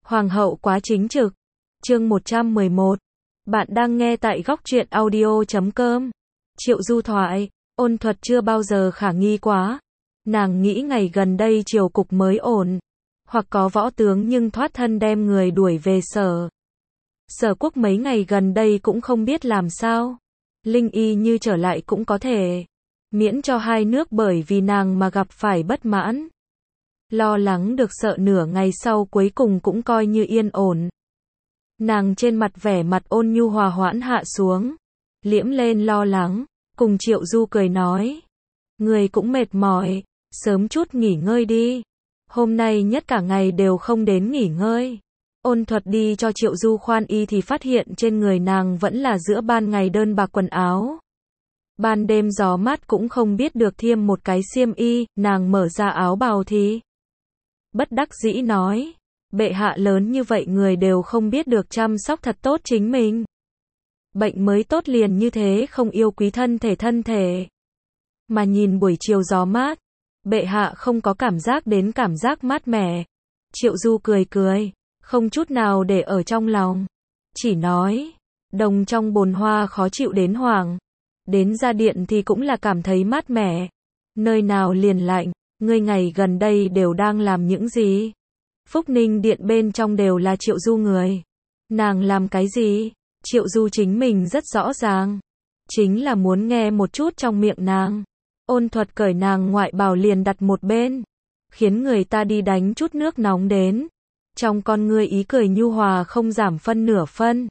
Hoàng hậu quá chính trực. Chương 111. Bạn đang nghe tại góc truyện audio.com. Triệu Du thoại, Ôn Thuật chưa bao giờ khả nghi quá. Nàng nghĩ ngày gần đây triều cục mới ổn. Hoặc có võ tướng nhưng thoát thân đem người đuổi về Sở. Sở Quốc mấy ngày gần đây cũng không biết làm sao. Linh y như trở lại cũng có thể. Miễn cho hai nước bởi vì nàng mà gặp phải bất mãn. Lo lắng được sợ nửa ngày sau cuối cùng cũng coi như yên ổn. Nàng trên mặt vẻ mặt ôn nhu hòa hoãn hạ xuống. Liễm lên lo lắng, cùng Triệu Du cười nói. Người cũng mệt mỏi, sớm chút nghỉ ngơi đi. Hôm nay nhất cả ngày đều không đến nghỉ ngơi. Ôn Thuật đi cho Triệu Du khoan y thì phát hiện trên người nàng vẫn là giữa ban ngày đơn bạc quần áo. Ban đêm gió mát cũng không biết được thêm một cái xiêm y, nàng mở ra áo bào thì bất đắc dĩ nói, bệ hạ lớn như vậy người đều không biết được chăm sóc thật tốt chính mình. Bệnh mới tốt liền như thế không yêu quý thân thể. Mà nhìn buổi chiều gió mát, bệ hạ không có cảm giác đến cảm giác mát mẻ. Triệu Du cười, không chút nào để ở trong lòng. Chỉ nói, đồng trong bồn hoa khó chịu đến hoảng. Đến ra điện thì cũng là cảm thấy mát mẻ. Nơi nào liền lạnh, ngươi ngày gần đây đều đang làm những gì? Phúc Ninh điện bên trong đều là Triệu Du người. Nàng làm cái gì? Triệu Du chính mình rất rõ ràng. Chính là muốn nghe một chút trong miệng nàng. Ôn Thuật cởi nàng ngoại bào liền đặt một bên. Khiến người ta đi đánh chút nước nóng đến. Trong con ngươi ý cười nhu hòa không giảm phân nửa phân.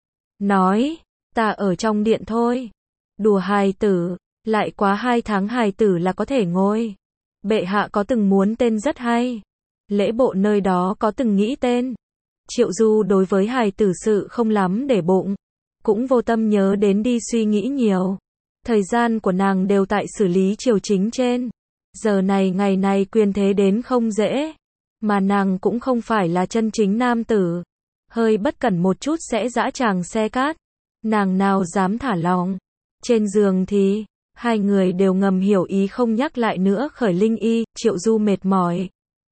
Nói, ta ở trong điện thôi. Đùa hài tử, lại quá 2 tháng hài tử là có thể ngồi. Bệ hạ có từng muốn tên rất hay. Lễ bộ nơi đó có từng nghĩ tên. Triệu Du đối với hài tử sự không lắm để bụng. Cũng vô tâm nhớ đến đi suy nghĩ nhiều. Thời gian của nàng đều tại xử lý triều chính trên. Giờ này ngày này quyền thế đến không dễ. Mà nàng cũng không phải là chân chính nam tử. Hơi bất cẩn một chút sẽ dã tràng xe cát. Nàng nào dám thả lòng. Trên giường thì, hai người đều ngầm hiểu ý không nhắc lại nữa khởi linh y, Triệu Du mệt mỏi.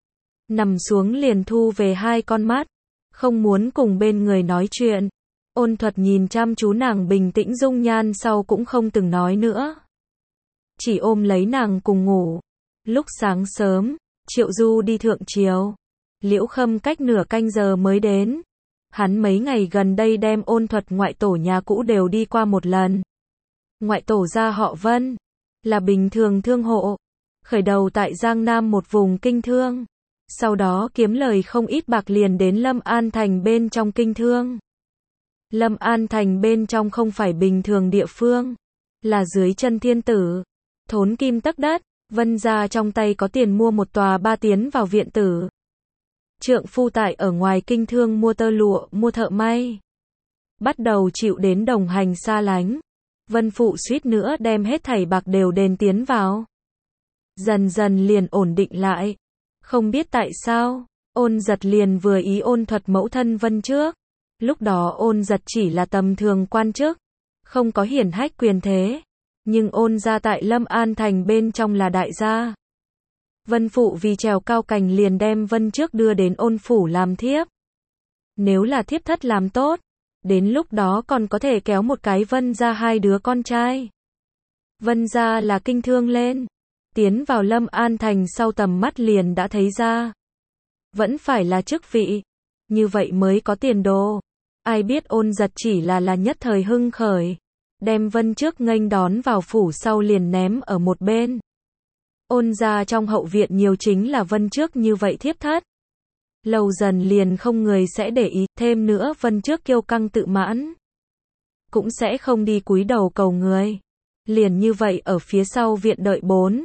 Nằm xuống liền thu về hai con mắt, không muốn cùng bên người nói chuyện. Ôn Thuật nhìn chăm chú nàng bình tĩnh dung nhan sau cũng không từng nói nữa. Chỉ ôm lấy nàng cùng ngủ. Lúc sáng sớm, Triệu Du đi thượng triều. Liễu Khâm cách nửa canh giờ mới đến. Hắn mấy ngày gần đây đem Ôn Thuật ngoại tổ nhà cũ đều đi qua một lần. Ngoại tổ gia họ Vân, là bình thường thương hộ, khởi đầu tại Giang Nam một vùng kinh thương, sau đó kiếm lời không ít bạc liền đến Lâm An Thành bên trong kinh thương. Lâm An Thành bên trong không phải bình thường địa phương, là dưới chân thiên tử, thốn kim tấc đất, Vân gia trong tay có tiền mua một tòa 3 tiến vào viện tử. Trượng phu tại ở ngoài kinh thương mua tơ lụa, mua thợ may. Bắt đầu chịu đến đồng hành xa lánh. Vân phụ suýt nữa đem hết thảy bạc đều đền tiến vào. Dần dần liền ổn định lại. Không biết tại sao, Ôn Giật liền vừa ý Ôn Thuật mẫu thân Vân trước. Lúc đó Ôn Giật chỉ là tầm thường quan chức, không có hiển hách quyền thế. Nhưng Ôn gia tại Lâm An Thành bên trong là đại gia. Vân phụ vì trèo cao cành liền đem Vân trước đưa đến Ôn phủ làm thiếp. Nếu là thiếp thất làm tốt, đến lúc đó còn có thể kéo một cái Vân gia 2 đứa con trai. Vân gia là kinh thương lên. Tiến vào Lâm An Thành sau tầm mắt liền đã thấy ra. Vẫn phải là chức vị. Như vậy mới có tiền đồ. Ai biết Ôn Giật chỉ là nhất thời hưng khởi. Đem Vân trước nghênh đón vào phủ sau liền ném ở một bên. Ôn gia trong hậu viện nhiều chính là Vân trước như vậy thiếp thất. Lâu dần liền không người sẽ để ý, thêm nữa Vân trước kiêu căng tự mãn. Cũng sẽ không đi cúi đầu cầu người. Liền như vậy ở phía sau viện đợi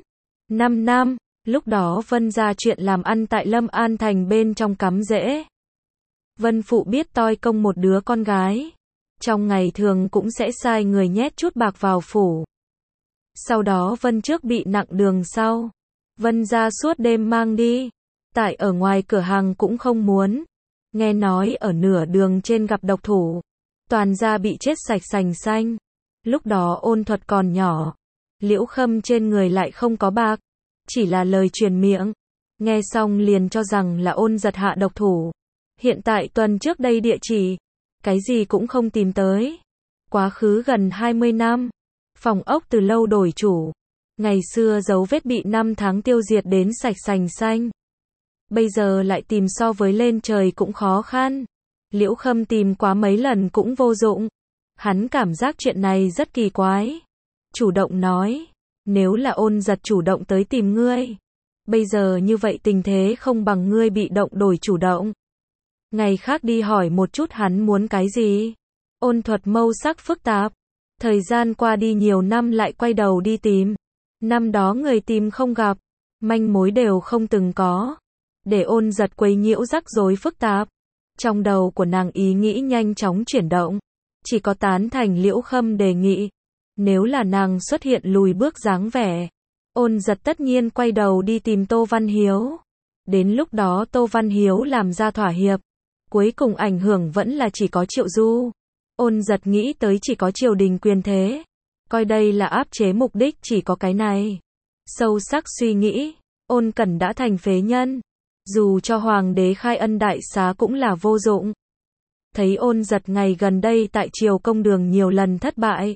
4-5 năm, lúc đó Vân ra chuyện làm ăn tại Lâm An Thành bên trong cắm rễ. Vân phụ biết toi công một đứa con gái. Trong ngày thường cũng sẽ sai người nhét chút bạc vào phủ. Sau đó Vân trước bị nặng đường sau. Vân ra suốt đêm mang đi. Tại ở ngoài cửa hàng cũng không muốn. Nghe nói ở nửa đường trên gặp độc thủ. Toàn gia bị chết sạch sành xanh. Lúc đó Ôn Thuật còn nhỏ. Liễu Khâm trên người lại không có bạc. Chỉ là lời truyền miệng. Nghe xong liền cho rằng là Ôn Giật hạ độc thủ. Hiện tại tuần trước đây địa chỉ, cái gì cũng không tìm tới. Quá khứ gần 20 năm, phòng ốc từ lâu đổi chủ. Ngày xưa dấu vết bị 5 tháng tiêu diệt đến sạch sành xanh. Bây giờ lại tìm so với lên trời cũng khó khăn. Liễu Khâm tìm quá mấy lần cũng vô dụng. Hắn cảm giác chuyện này rất kỳ quái. Chủ động nói, nếu là Ôn Giật chủ động tới tìm ngươi. Bây giờ như vậy tình thế không bằng ngươi bị động đổi chủ động. Ngày khác đi hỏi một chút hắn muốn cái gì. Ôn Thuật mâu sắc phức tạp. Thời gian qua đi nhiều năm lại quay đầu đi tìm. Năm đó người tìm không gặp. Manh mối đều không từng có. Để Ôn Giật quấy nhiễu rắc rối phức tạp. Trong đầu của nàng ý nghĩ nhanh chóng chuyển động. Chỉ có tán thành Liễu Khâm đề nghị. Nếu là nàng xuất hiện lùi bước dáng vẻ. Ôn Giật tất nhiên quay đầu đi tìm Tô Văn Hiếu. Đến lúc đó Tô Văn Hiếu làm ra thỏa hiệp. Cuối cùng ảnh hưởng vẫn là chỉ có Triệu Du. Ôn Giật nghĩ tới chỉ có triều đình quyền thế. Coi đây là áp chế mục đích chỉ có cái này. Sâu sắc suy nghĩ, Ôn Cẩn đã thành phế nhân. Dù cho hoàng đế khai ân đại xá cũng là vô dụng. Thấy Ôn Giật ngày gần đây tại triều công đường nhiều lần thất bại.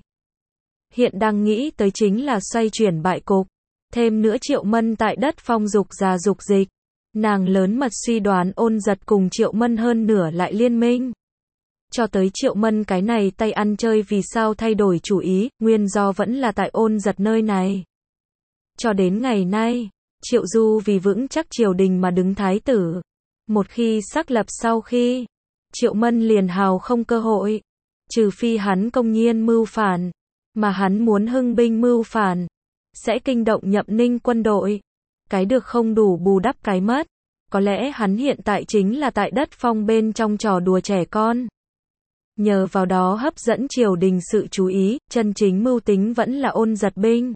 Hiện đang nghĩ tới chính là xoay chuyển bại cục. Thêm nữa Triệu Mân tại đất phong dục già dục dịch. Nàng lớn mật suy đoán Ôn Giật cùng Triệu Mân hơn nửa lại liên minh. Cho tới Triệu Mân cái này tay ăn chơi vì sao thay đổi chủ ý, nguyên do vẫn là tại Ôn Giật nơi này. Cho đến ngày nay, Triệu Du vì vững chắc triều đình mà đứng thái tử. Một khi xác lập sau khi, Triệu Mân liền hào không cơ hội. Trừ phi hắn công nhiên mưu phản, mà hắn muốn hưng binh mưu phản, sẽ kinh động Nhậm Ninh quân đội. Cái được không đủ bù đắp cái mất. Có lẽ hắn hiện tại chính là tại đất phong bên trong trò đùa trẻ con. Nhờ vào đó hấp dẫn triều đình sự chú ý, chân chính mưu tính vẫn là Ôn Giật binh.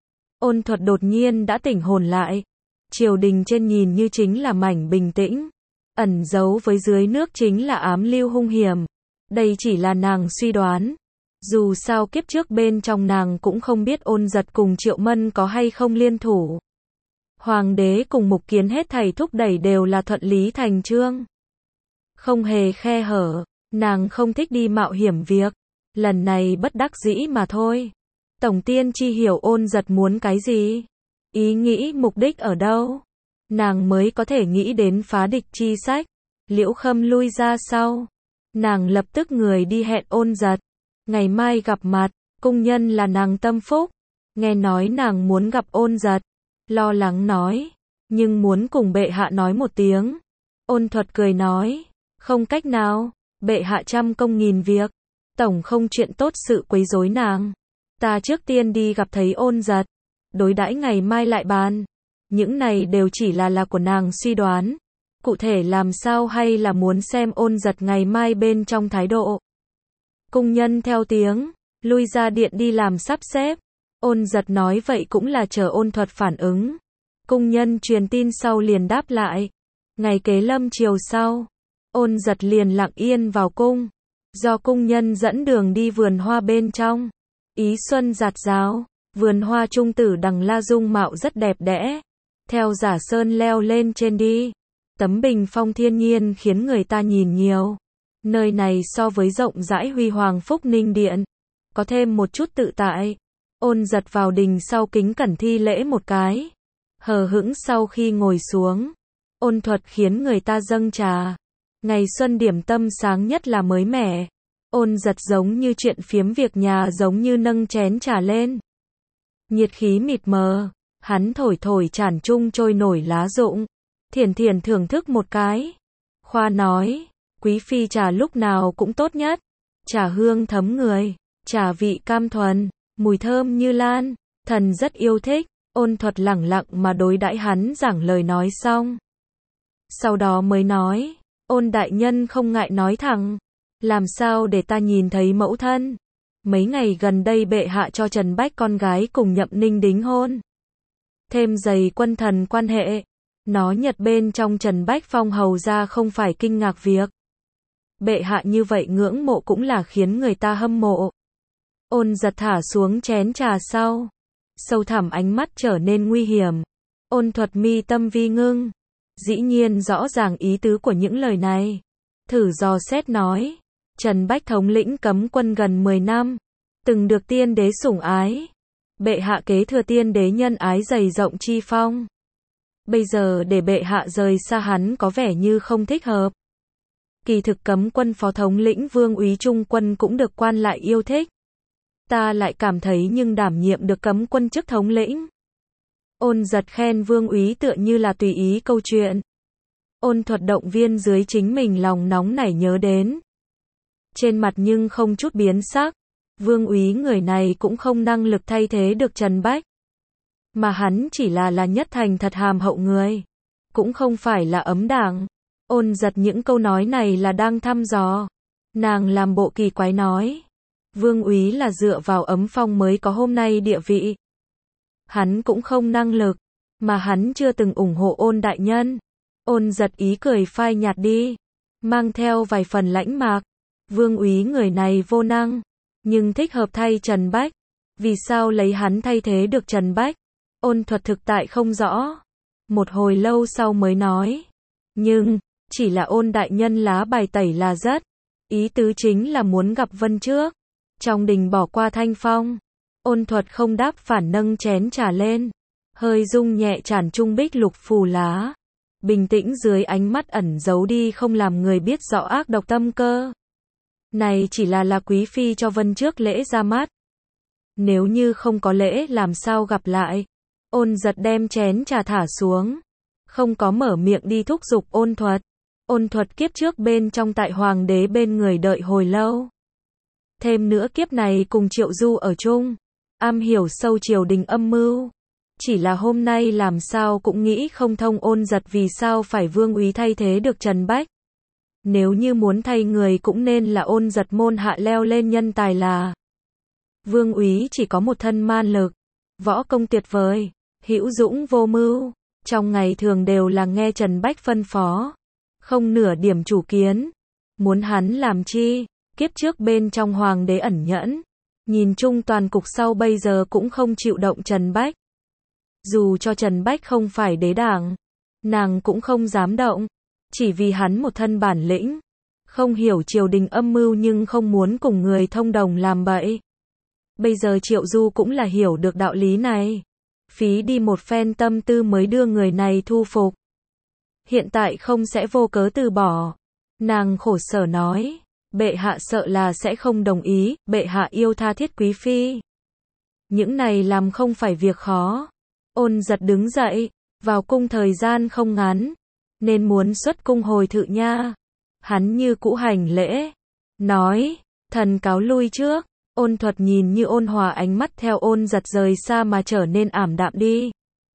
Ôn Thuật đột nhiên đã tỉnh hồn lại. Triều đình trên nhìn như chính là mảnh bình tĩnh. Ẩn giấu với dưới nước chính là ám lưu hung hiểm. Đây chỉ là nàng suy đoán. Dù sao kiếp trước bên trong nàng cũng không biết Ôn Giật cùng Triệu Mân có hay không liên thủ. Hoàng đế cùng Mục Kiến hết thảy thúc đẩy đều là thuận lý thành chương. Không hề khe hở. Nàng không thích đi mạo hiểm việc. Lần này bất đắc dĩ mà thôi. Tổng tiên tri hiểu Ôn Giật muốn cái gì. Ý nghĩ mục đích ở đâu. Nàng mới có thể nghĩ đến phá địch chi sách. Liễu Khâm lui ra sau. Nàng lập tức người đi hẹn Ôn Giật. Ngày mai gặp mặt. Cung nhân là nàng tâm phúc. Nghe nói nàng muốn gặp Ôn Giật. Lo lắng nói. Nhưng muốn cùng bệ hạ nói một tiếng. Ôn Thuật cười nói. Không cách nào. Bệ hạ trăm công nghìn việc. Tổng không chuyện tốt sự quấy rối nàng. Ta trước tiên đi gặp thấy Ôn Giật. Đối đãi ngày mai lại bàn. Những này đều chỉ là của nàng suy đoán. Cụ thể làm sao hay là muốn xem Ôn Giật ngày mai bên trong thái độ. Cung nhân theo tiếng. Lui ra điện đi làm sắp xếp. Ôn Giật nói vậy cũng là chờ Ôn Thuật phản ứng. Cung nhân truyền tin sau liền đáp lại. Ngày kế lâm chiều sau. Ôn Giật liền lặng yên vào cung. Do cung nhân dẫn đường đi vườn hoa bên trong. Ý xuân rạt rào. Vườn hoa trung tử đằng la dung mạo rất đẹp đẽ. Theo giả sơn leo lên trên đi. Tấm bình phong thiên nhiên khiến người ta nhìn nhiều. Nơi này so với rộng rãi huy hoàng Phúc Ninh Điện. Có thêm một chút tự tại. Ôn Giật vào đình sau kính cẩn thi lễ một cái. Hờ hững sau khi ngồi xuống. Ôn Thuật khiến người ta dâng trà. Ngày xuân điểm tâm sáng nhất là mới mẻ. Ôn Giật giống như chuyện phiếm việc nhà giống như nâng chén trà lên. Nhiệt khí mịt mờ. Hắn thổi thổi tràn trung trôi nổi lá rụng. Thiển thiển thưởng thức một cái. Khoa nói. Quý phi trà lúc nào cũng tốt nhất. Trà hương thấm người. Trà vị cam thuần. Mùi thơm như lan. Thần rất yêu thích. Ôn Thuật lẳng lặng mà đối đãi hắn giảng lời nói xong. Sau đó mới nói. Ôn đại nhân không ngại nói thẳng. Làm sao để ta nhìn thấy mẫu thân. Mấy ngày gần đây bệ hạ cho Trần Bách con gái cùng Nhậm Ninh đính hôn. Thêm dày quân thần quan hệ. Nó Nhật bên trong Trần Bách phong hầu ra không phải kinh ngạc việc. Bệ hạ như vậy ngưỡng mộ cũng là khiến người ta hâm mộ. Ôn Giật thả xuống chén trà sau. Sâu thẳm ánh mắt trở nên nguy hiểm. Ôn Thuật mi tâm vi ngưng. Dĩ nhiên rõ ràng ý tứ của những lời này. thử dò xét nói. Trần Bách thống lĩnh cấm quân gần 10 năm, từng được tiên đế sủng ái. Bệ hạ kế thừa tiên đế nhân ái dày rộng chi phong. Bây giờ để bệ hạ rời xa hắn có vẻ như không thích hợp. Kỳ thực cấm quân phó thống lĩnh Vương úy trung quân cũng được quan lại yêu thích. Ta lại cảm thấy nhưng đảm nhiệm được cấm quân chức thống lĩnh. Ôn Giật khen Vương úy tựa như là tùy ý câu chuyện. Ôn Thuật động viên dưới chính mình lòng nóng nảy nhớ đến. Trên mặt nhưng không chút biến sắc. Vương úy người này cũng không năng lực thay thế được Trần Bách. Mà hắn chỉ là nhất thành thật hàm hậu người. Cũng không phải là ấm đảng. Ôn Giật những câu nói này là đang thăm dò. Nàng làm bộ kỳ quái nói. Vương úy là dựa vào ấm phong mới có hôm nay địa vị. Hắn cũng không năng lực. Mà hắn chưa từng ủng hộ Ôn đại nhân. Ôn Giật ý cười phai nhạt đi. Mang theo vài phần lãnh mạc. Vương úy người này vô năng. Nhưng thích hợp thay Trần Bách. Vì sao lấy hắn thay thế được Trần Bách? Ôn Thuật thực tại không rõ. Một hồi lâu sau mới nói. Nhưng, chỉ là Ôn đại nhân lá bài tẩy là rất. Ý tứ chính là muốn gặp Vân trước. Trong đình bỏ qua Thanh Phong. Ôn Thuật không đáp phản nâng chén trà lên. Hơi rung nhẹ tràn trung bích lục phù lá. Bình tĩnh dưới ánh mắt ẩn giấu đi không làm người biết rõ ác độc tâm cơ. Này chỉ là quý phi cho Vân trước lễ ra mắt. Nếu như không có lễ làm sao gặp lại. Ôn Giật đem chén trà thả xuống. Không có mở miệng đi thúc giục Ôn Thuật. Ôn Thuật kiếp trước bên trong tại hoàng đế bên người đợi hồi lâu. Thêm nữa kiếp này cùng Triệu Du ở chung. Am hiểu sâu triều đình âm mưu. Chỉ là hôm nay làm sao cũng nghĩ không thông Ôn Giật vì sao phải Vương úy thay thế được Trần Bách. Nếu như muốn thay người cũng nên là Ôn Giật môn hạ leo lên nhân tài là. Vương úy chỉ có một thân man lực. Võ công tuyệt vời. Hữu dũng vô mưu. Trong ngày thường đều là nghe Trần Bách phân phó. Không nửa điểm chủ kiến. Muốn hắn làm chi? Kiếp trước bên trong hoàng đế ẩn nhẫn. Nhìn chung toàn cục sau bây giờ cũng không chịu động Trần Bách. Dù cho Trần Bách không phải đế đảng. Nàng cũng không dám động. Chỉ vì hắn một thân bản lĩnh. Không hiểu triều đình âm mưu nhưng không muốn cùng người thông đồng làm bậy. Bây giờ Triệu Du cũng là hiểu được đạo lý này. Phí đi một phen tâm tư mới đưa người này thu phục. Hiện tại không sẽ vô cớ từ bỏ. Nàng khổ sở nói. Bệ hạ sợ là sẽ không đồng ý. Bệ hạ yêu tha thiết quý phi. Những này làm không phải việc khó. Ôn Giật đứng dậy. Vào cung thời gian không ngắn. Nên muốn xuất cung hồi thự nha. Hắn như cũ hành lễ. Nói. Thần cáo lui trước. Ôn Thuật nhìn như ôn hòa ánh mắt theo Ôn Giật rời xa mà trở nên ảm đạm đi.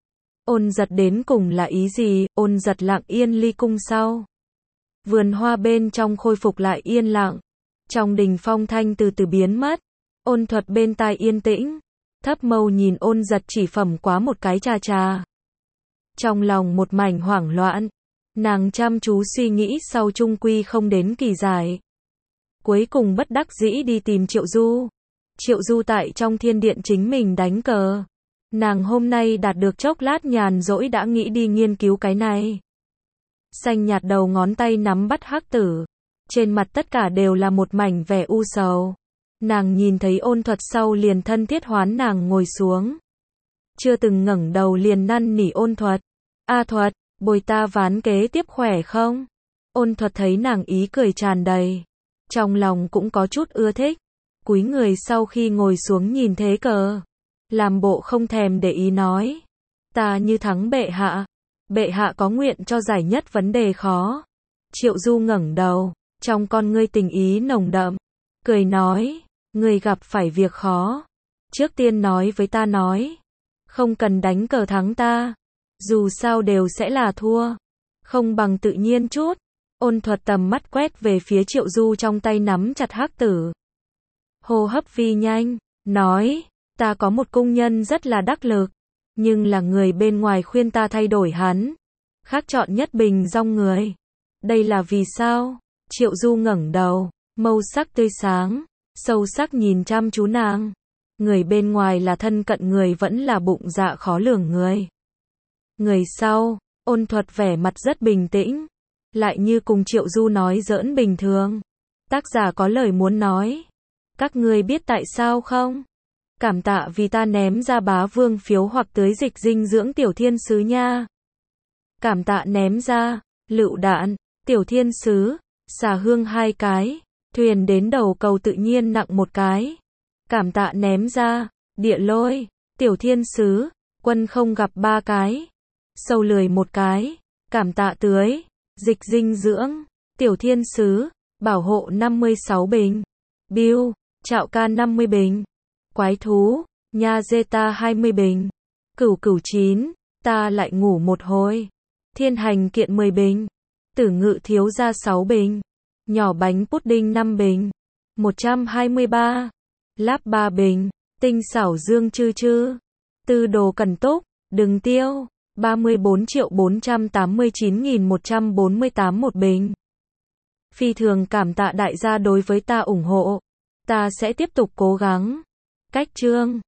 Ôn Giật đến cùng là ý gì? Ôn Giật lặng yên ly cung sau. Vườn hoa bên trong khôi phục lại yên lặng. Trong đình phong thanh từ từ biến mất. Ôn Thuật bên tai yên tĩnh. Thấp mâu nhìn Ôn Giật chỉ phẩm quá một cái trà trà. Trong lòng một mảnh hoảng loạn. Nàng chăm chú suy nghĩ sau chung quy không đến kỳ giải. Cuối cùng bất đắc dĩ đi tìm Triệu Du. Triệu Du tại trong thiên điện chính mình đánh cờ. Nàng hôm nay đạt được chốc lát nhàn rỗi đã nghĩ đi nghiên cứu cái này. Xanh nhạt đầu ngón tay nắm bắt hắc tử. Trên mặt tất cả đều là một mảnh vẻ u sầu. Nàng nhìn thấy Ôn Thuật sau liền thân thiết hoán nàng ngồi xuống. Chưa từng ngẩng đầu liền năn nỉ Ôn Thuật. A Thuật, bồi ta ván kế tiếp khỏe không? Ôn Thuật thấy nàng ý cười tràn đầy. Trong lòng cũng có chút ưa thích. Cúi người sau khi ngồi xuống nhìn thế cờ. Làm bộ không thèm để ý nói. Ta như thắng bệ hạ. Bệ hạ có nguyện cho giải nhất vấn đề khó. Triệu Du ngẩng đầu. Trong con ngươi tình ý nồng đậm. Cười nói. Ngươi gặp phải việc khó. Trước tiên nói với ta nói. Không cần đánh cờ thắng ta. Dù sao đều sẽ là thua. Không bằng tự nhiên chút. Ôn Thuật tầm mắt quét về phía Triệu Du trong tay nắm chặt hắc tử. Hô hấp phi nhanh. Nói. Ta có một cung nhân rất là đắc lực. Nhưng là người bên ngoài khuyên ta thay đổi hắn. Khác chọn Nhất Bình Dong người. Đây là vì sao? Triệu Du ngẩng đầu. Mâu sắc tươi sáng. Sâu sắc nhìn chăm chú nàng. Người bên ngoài là thân cận người vẫn là bụng dạ khó lường người. Người sau. Ôn Thuật vẻ mặt rất bình tĩnh. lại như cùng Triệu Du nói giỡn bình thường. Tác giả có lời muốn nói. Các ngươi biết tại sao không? Cảm tạ vì ta ném ra bá vương phiếu hoặc tưới dịch dinh dưỡng tiểu thiên sứ nha. Cảm tạ ném ra, lựu đạn, tiểu thiên sứ, xà hương 2 cái, thuyền đến đầu cầu tự nhiên nặng 1 cái. Cảm tạ ném ra, địa lôi, tiểu thiên sứ, quân không gặp 3 cái, sâu lười 1 cái. Cảm tạ tưới, dịch dinh dưỡng, tiểu thiên sứ, bảo hộ 56 bình, Bill, Trạo Can 50 bình, quái thú, nha Zeta 20 bình, cửu cửu 9, ta lại ngủ một hồi, thiên hành kiện 10 bình, tử ngự thiếu gia 6 bình, nhỏ bánh pudding 5 bình, 123, láp 3 bình, tinh xảo dương chư chư, tư đồ cần túc, đừng tiêu, 34.489.148 một bình. Phi thường cảm tạ đại gia đối với ta ủng hộ. Ta sẽ tiếp tục cố gắng. Cách chương